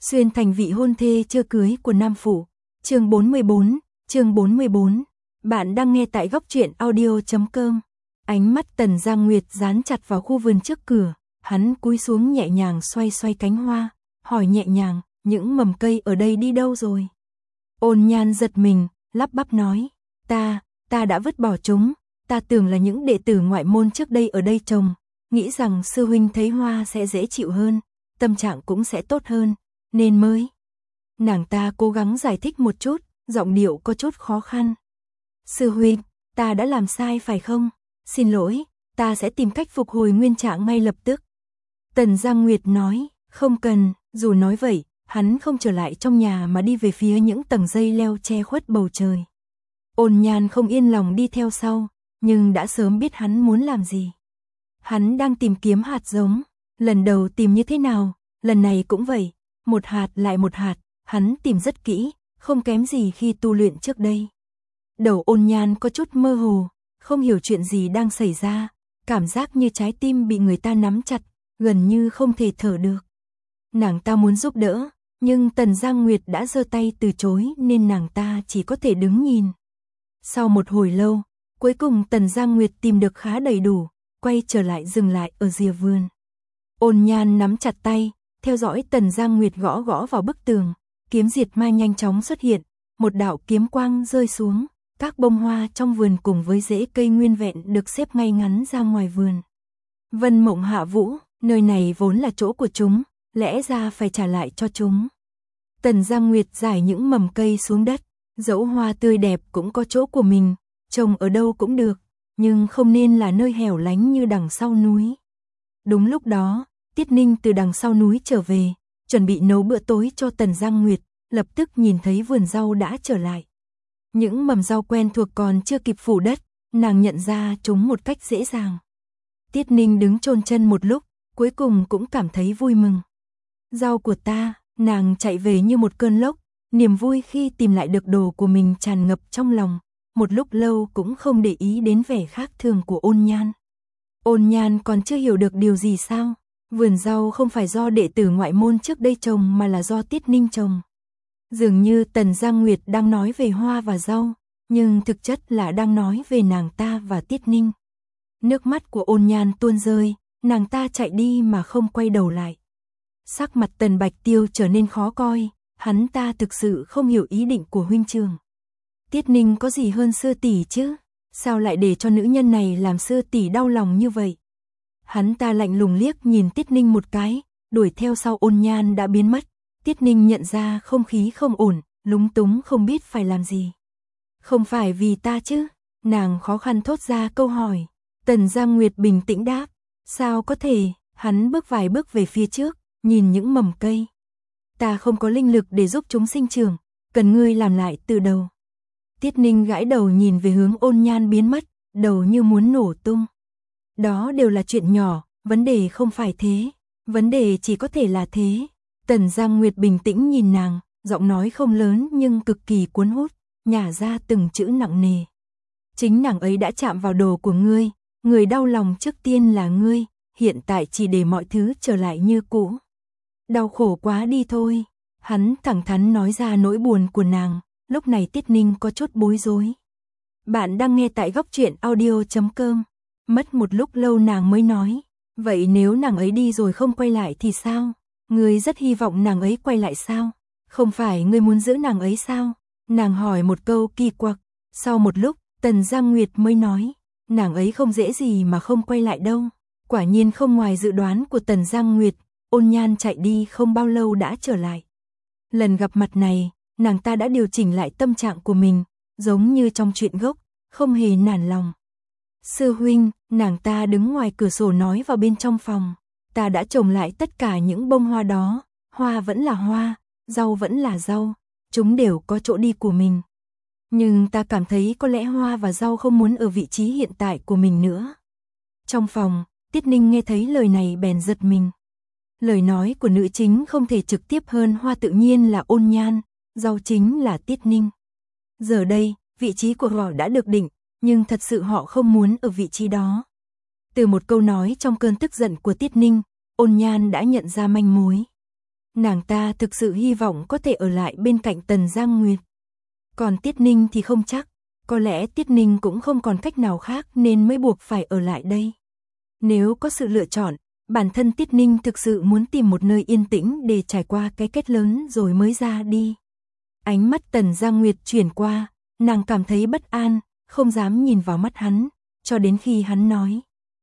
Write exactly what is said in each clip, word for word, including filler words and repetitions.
Xuyên thành vị hôn thê chưa cưới của Nam Phủ. Chương bốn mươi bốn, chương bốn mươi bốn. Bạn đang nghe tại góc truyện audio chấm com. Ánh mắt Tần Giang Nguyệt dán chặt vào khu vườn trước cửa, hắn cúi xuống nhẹ nhàng xoay xoay cánh hoa, hỏi nhẹ nhàng, những mầm cây ở đây đi đâu rồi? Ôn Nhan giật mình, lắp bắp nói, ta, ta đã vứt bỏ chúng, ta tưởng là những đệ tử ngoại môn trước đây ở đây trồng, nghĩ rằng sư huynh thấy hoa sẽ dễ chịu hơn, tâm trạng cũng sẽ tốt hơn, nên mới. Nàng ta cố gắng giải thích một chút, giọng điệu có chút khó khăn. Sư huynh, ta đã làm sai phải không? Xin lỗi, ta sẽ tìm cách phục hồi nguyên trạng ngay lập tức. Tần Giang Nguyệt nói, không cần, dù nói vậy, hắn không trở lại trong nhà mà đi về phía những tầng dây leo che khuất bầu trời. Ôn Nhan không yên lòng đi theo sau, nhưng đã sớm biết hắn muốn làm gì. Hắn đang tìm kiếm hạt giống, lần đầu tìm như thế nào, lần này cũng vậy, một hạt lại một hạt, hắn tìm rất kỹ, không kém gì khi tu luyện trước đây. Đầu Ôn Nhan có chút mơ hồ, không hiểu chuyện gì đang xảy ra, cảm giác như trái tim bị người ta nắm chặt, gần như không thể thở được. Nàng ta muốn giúp đỡ, nhưng Tần Giang Nguyệt đã giơ tay từ chối nên nàng ta chỉ có thể đứng nhìn. Sau một hồi lâu, cuối cùng Tần Giang Nguyệt tìm được khá đầy đủ, quay trở lại dừng lại ở rìa vườn. Ôn Nhan nắm chặt tay, theo dõi Tần Giang Nguyệt gõ gõ vào bức tường, kiếm diệt ma nhanh chóng xuất hiện, một đạo kiếm quang rơi xuống, các bông hoa trong vườn cùng với rễ cây nguyên vẹn được xếp ngay ngắn ra ngoài vườn. Vân Mộng Hạ Vũ, nơi này vốn là chỗ của chúng, lẽ ra phải trả lại cho chúng. Tần Giang Nguyệt rải những mầm cây xuống đất, dẫu hoa tươi đẹp cũng có chỗ của mình, trồng ở đâu cũng được, nhưng không nên là nơi hẻo lánh như đằng sau núi. Đúng lúc đó, Tiết Ninh từ đằng sau núi trở về, chuẩn bị nấu bữa tối cho Tần Giang Nguyệt, lập tức nhìn thấy vườn rau đã trở lại. Những mầm rau quen thuộc còn chưa kịp phủ đất, nàng nhận ra chúng một cách dễ dàng. Tiết Ninh đứng chôn chân một lúc, cuối cùng cũng cảm thấy vui mừng. Rau của ta, nàng chạy về như một cơn lốc, niềm vui khi tìm lại được đồ của mình tràn ngập trong lòng, một lúc lâu cũng không để ý đến vẻ khác thường của Ôn Nhan. Ôn Nhan còn chưa hiểu được điều gì sao? Vườn rau không phải do đệ tử ngoại môn trước đây trồng mà là do Tiết Ninh trồng. Dường như Tần Giang Nguyệt đang nói về hoa và rau, nhưng thực chất là đang nói về nàng ta và Tiết Ninh. Nước mắt của Ôn Nhan tuôn rơi, nàng ta chạy đi mà không quay đầu lại. Sắc mặt Tần Bạch Tiêu trở nên khó coi, hắn ta thực sự không hiểu ý định của huynh trưởng. Tiết Ninh có gì hơn sư tỷ chứ? Sao lại để cho nữ nhân này làm sư tỷ đau lòng như vậy? Hắn ta lạnh lùng liếc nhìn Tiết Ninh một cái, đuổi theo sau Ôn Nhan đã biến mất. Tiết Ninh nhận ra không khí không ổn, lúng túng không biết phải làm gì. Không phải vì ta chứ? Nàng khó khăn thốt ra câu hỏi. Tần Giang Nguyệt bình tĩnh đáp. Sao có thể? Hắn bước vài bước về phía trước, nhìn những mầm cây. Ta không có linh lực để giúp chúng sinh trưởng, cần ngươi làm lại từ đầu. Tiết Ninh gãi đầu nhìn về hướng Ôn Nhan biến mất, đầu như muốn nổ tung. Đó đều là chuyện nhỏ, vấn đề không phải thế. Vấn đề chỉ có thể là thế. Tần Giang Nguyệt bình tĩnh nhìn nàng, giọng nói không lớn nhưng cực kỳ cuốn hút, nhả ra từng chữ nặng nề. Chính nàng ấy đã chạm vào đồ của ngươi, người đau lòng trước tiên là ngươi, hiện tại chỉ để mọi thứ trở lại như cũ. Đau khổ quá đi thôi. Hắn thẳng thắn nói ra nỗi buồn của nàng, lúc này Tiết Ninh có chút bối rối. Bạn đang nghe tại góc truyện audio chấm com. Mất một lúc lâu nàng mới nói, vậy nếu nàng ấy đi rồi không quay lại thì sao? Ngươi rất hy vọng nàng ấy quay lại sao? Không phải ngươi muốn giữ nàng ấy sao? Nàng hỏi một câu kỳ quặc. Sau một lúc, Tần Giang Nguyệt mới nói, nàng ấy không dễ gì mà không quay lại đâu. Quả nhiên không ngoài dự đoán của Tần Giang Nguyệt, Ôn Nhan chạy đi không bao lâu đã trở lại. Lần gặp mặt này, nàng ta đã điều chỉnh lại tâm trạng của mình, giống như trong chuyện gốc, không hề nản lòng. Sư huynh, nàng ta đứng ngoài cửa sổ nói vào bên trong phòng. Ta đã trồng lại tất cả những bông hoa đó, hoa vẫn là hoa, rau vẫn là rau, chúng đều có chỗ đi của mình. Nhưng ta cảm thấy có lẽ hoa và rau không muốn ở vị trí hiện tại của mình nữa. Trong phòng, Tiết Ninh nghe thấy lời này bèn giật mình. Lời nói của nữ chính không thể trực tiếp hơn hoa tự nhiên là Ôn Nhan, rau chính là Tiết Ninh. Giờ đây, vị trí của họ đã được định, nhưng thật sự họ không muốn ở vị trí đó. Từ một câu nói trong cơn tức giận của Tiết Ninh, Ôn Nhan đã nhận ra manh mối. Nàng ta thực sự hy vọng có thể ở lại bên cạnh Tần Giang Nguyệt. Còn Tiết Ninh thì không chắc, có lẽ Tiết Ninh cũng không còn cách nào khác nên mới buộc phải ở lại đây. Nếu có sự lựa chọn, bản thân Tiết Ninh thực sự muốn tìm một nơi yên tĩnh để trải qua cái kết lớn rồi mới ra đi. Ánh mắt Tần Giang Nguyệt chuyển qua, nàng cảm thấy bất an, không dám nhìn vào mắt hắn, cho đến khi hắn nói.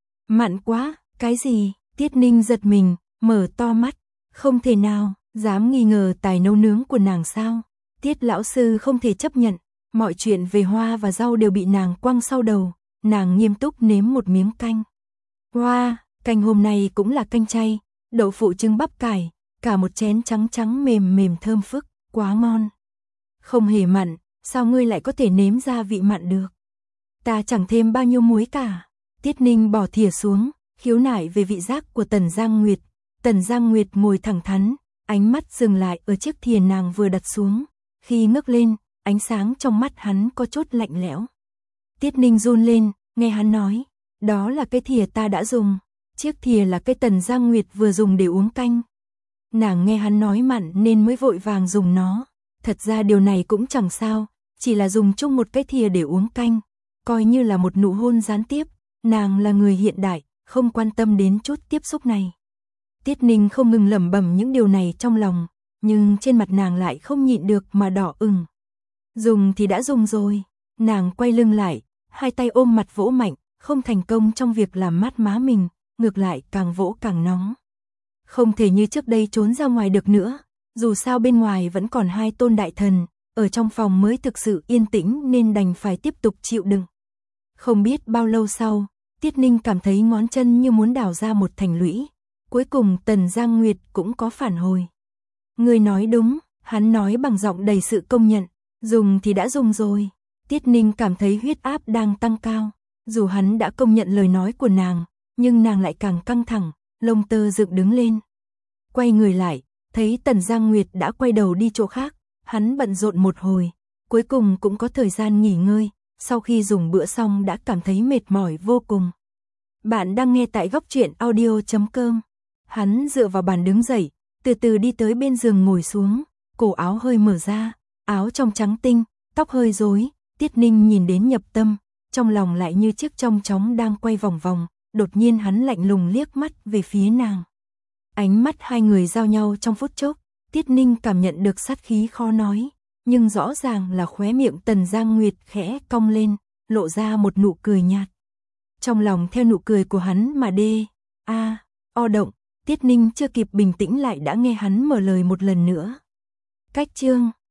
Mặn quá, cái gì? Tiết Ninh giật mình, mở to mắt, không thể nào, dám nghi ngờ tài nấu nướng của nàng sao? Tiết lão sư không thể chấp nhận, mọi chuyện về hoa và rau đều bị nàng quăng sau đầu, nàng nghiêm túc nếm một miếng canh. Hoa, canh hôm nay cũng là canh chay, đậu phụ trứng bắp cải, cả một chén trắng trắng mềm mềm thơm phức, quá ngon. Không hề mặn, sao ngươi lại có thể nếm ra vị mặn được? Ta chẳng thêm bao nhiêu muối cả. Tiết Ninh bỏ thìa xuống, khiếu nại về vị giác của Tần Giang Nguyệt. Tần Giang Nguyệt ngồi thẳng thắn, ánh mắt dừng lại ở chiếc thìa nàng vừa đặt xuống. Khi ngước lên, ánh sáng trong mắt hắn có chút lạnh lẽo. Tiết Ninh run lên, nghe hắn nói, đó là cái thìa ta đã dùng. Chiếc thìa là cái Tần Giang Nguyệt vừa dùng để uống canh. Nàng nghe hắn nói mặn nên mới vội vàng dùng nó. Thật ra điều này cũng chẳng sao, chỉ là dùng chung một cái thìa để uống canh, coi như là một nụ hôn gián tiếp. Nàng là người hiện đại, không quan tâm đến chút tiếp xúc này. Tiết Ninh không ngừng lẩm bẩm những điều này trong lòng, nhưng trên mặt nàng lại không nhịn được mà đỏ ửng. Dùng thì đã dùng rồi, nàng quay lưng lại, hai tay ôm mặt vỗ mạnh, không thành công trong việc làm mát má mình, ngược lại càng vỗ càng nóng. Không thể như trước đây trốn ra ngoài được nữa, dù sao bên ngoài vẫn còn hai tôn đại thần, ở trong phòng mới thực sự yên tĩnh nên đành phải tiếp tục chịu đựng. Không biết bao lâu sau, Tiết Ninh cảm thấy ngón chân như muốn đào ra một thành lũy. Cuối cùng Tần Giang Nguyệt cũng có phản hồi. Người nói đúng, hắn nói bằng giọng đầy sự công nhận. Dùng thì đã dùng rồi. Tiết Ninh cảm thấy huyết áp đang tăng cao. Dù hắn đã công nhận lời nói của nàng, nhưng nàng lại càng căng thẳng, lông tơ dựng đứng lên. Quay người lại, thấy Tần Giang Nguyệt đã quay đầu đi chỗ khác. Hắn bận rộn một hồi, cuối cùng cũng có thời gian nghỉ ngơi. Sau khi dùng bữa xong đã cảm thấy mệt mỏi vô cùng. Bạn đang nghe tại góc truyện audio chấm com. Hắn dựa vào bàn đứng dậy, từ từ đi tới bên giường ngồi xuống, cổ áo hơi mở ra, áo trong trắng tinh, tóc hơi rối. Tiết Ninh nhìn đến nhập tâm, trong lòng lại như chiếc chong chóng đang quay vòng vòng, đột nhiên hắn lạnh lùng liếc mắt về phía nàng. Ánh mắt hai người giao nhau trong phút chốc, Tiết Ninh cảm nhận được sát khí khó nói. Nhưng rõ ràng là khóe miệng Tần Giang Nguyệt khẽ cong lên, lộ ra một nụ cười nhạt. Trong lòng theo nụ cười của hắn mà đê, a, o động, Tiết Ninh chưa kịp bình tĩnh lại đã nghe hắn mở lời một lần nữa. Cách chương